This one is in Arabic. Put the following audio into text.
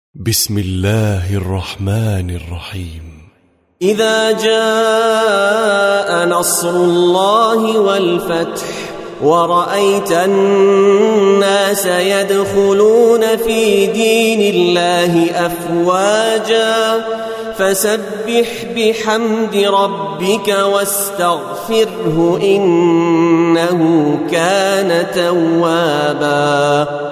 بسم الله الرحمن الرحيم. إذا جاء نصر الله والفتح ورأيت الناس يدخلون في دين الله أفواجا فسبح بحمد ربك واستغفره إنه كان توابا.